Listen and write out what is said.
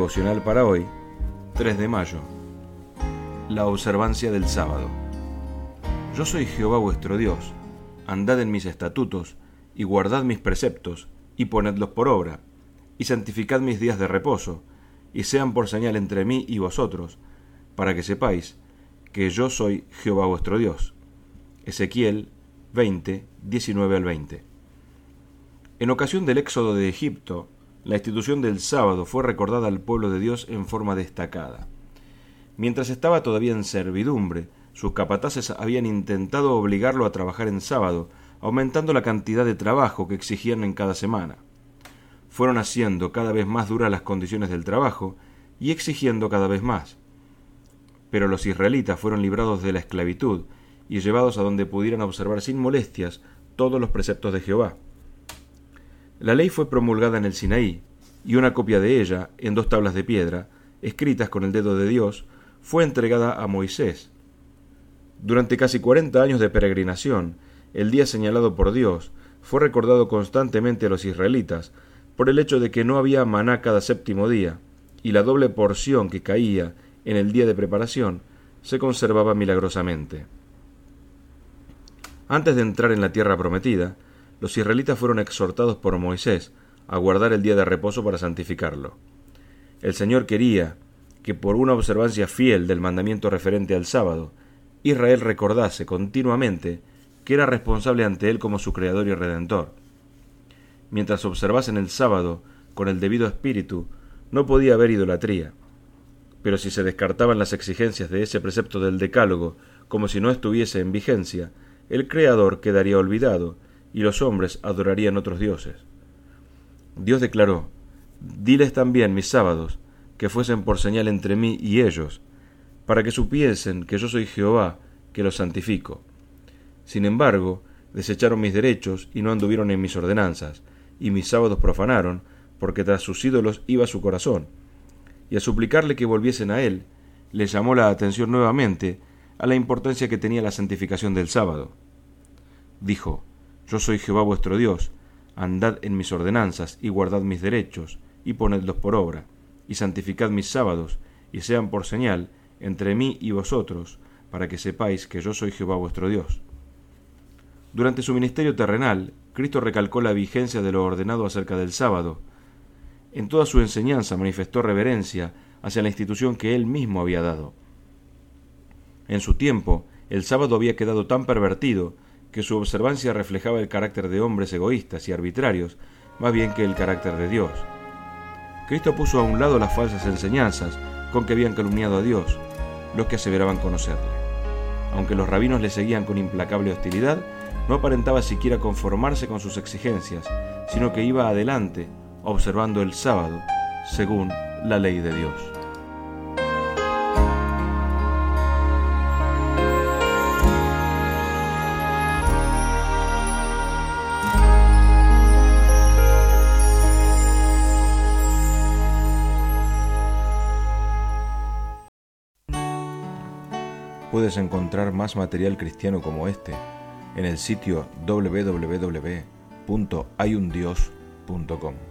devocional para hoy, 3 de mayo. La observancia del sábado. Yo soy Jehová vuestro Dios. Andad en mis estatutos, y guardad mis preceptos, y ponedlos por obra, y santificad mis días de reposo, y sean por señal entre mí y vosotros, para que sepáis que yo soy Jehová vuestro Dios. Ezequiel 20, 19 al 20. En ocasión del éxodo de Egipto, la institución del sábado fue recordada al pueblo de Dios en forma destacada. Mientras estaba todavía en servidumbre, sus capataces habían intentado obligarlo a trabajar en sábado, aumentando la cantidad de trabajo que exigían en cada semana. Fueron haciendo cada vez más duras las condiciones del trabajo y exigiendo cada vez más. Pero los israelitas fueron librados de la esclavitud y llevados a donde pudieran observar sin molestias todos los preceptos de Jehová. La ley fue promulgada en el Sinaí, y una copia de ella, en 2 tablas de piedra, escritas con el dedo de Dios, fue entregada a Moisés. Durante casi 40 años de peregrinación, el día señalado por Dios fue recordado constantemente a los israelitas por el hecho de que no había maná cada 7º día, y la doble porción que caía en el día de preparación se conservaba milagrosamente. Antes de entrar en la tierra prometida, los israelitas fueron exhortados por Moisés a guardar el día de reposo para santificarlo. El Señor quería que por una observancia fiel del mandamiento referente al sábado, Israel recordase continuamente que era responsable ante Él como su Creador y Redentor. Mientras observasen el sábado con el debido espíritu, no podía haber idolatría. Pero si se descartaban las exigencias de ese precepto del Decálogo como si no estuviese en vigencia, el Creador quedaría olvidado y los hombres adorarían otros dioses. Dios declaró: «Diles también mis sábados, que fuesen por señal entre mí y ellos, para que supiesen que yo soy Jehová, que los santifico». Sin embargo, desecharon mis derechos y no anduvieron en mis ordenanzas, y mis sábados profanaron, porque tras sus ídolos iba su corazón. Y a suplicarle que volviesen a él, les llamó la atención nuevamente a la importancia que tenía la santificación del sábado. Dijo: «Yo soy Jehová vuestro Dios, andad en mis ordenanzas y guardad mis derechos, y ponedlos por obra, y santificad mis sábados, y sean por señal entre mí y vosotros, para que sepáis que yo soy Jehová vuestro Dios». Durante su ministerio terrenal, Cristo recalcó la vigencia de lo ordenado acerca del sábado. En toda su enseñanza manifestó reverencia hacia la institución que él mismo había dado. En su tiempo, el sábado había quedado tan pervertido que su observancia reflejaba el carácter de hombres egoístas y arbitrarios, más bien que el carácter de Dios. Cristo puso a un lado las falsas enseñanzas con que habían calumniado a Dios, los que aseveraban conocerle. Aunque los rabinos le seguían con implacable hostilidad, no aparentaba siquiera conformarse con sus exigencias, sino que iba adelante, observando el sábado, según la ley de Dios. Puedes encontrar más material cristiano como este en el sitio www.hayundios.com.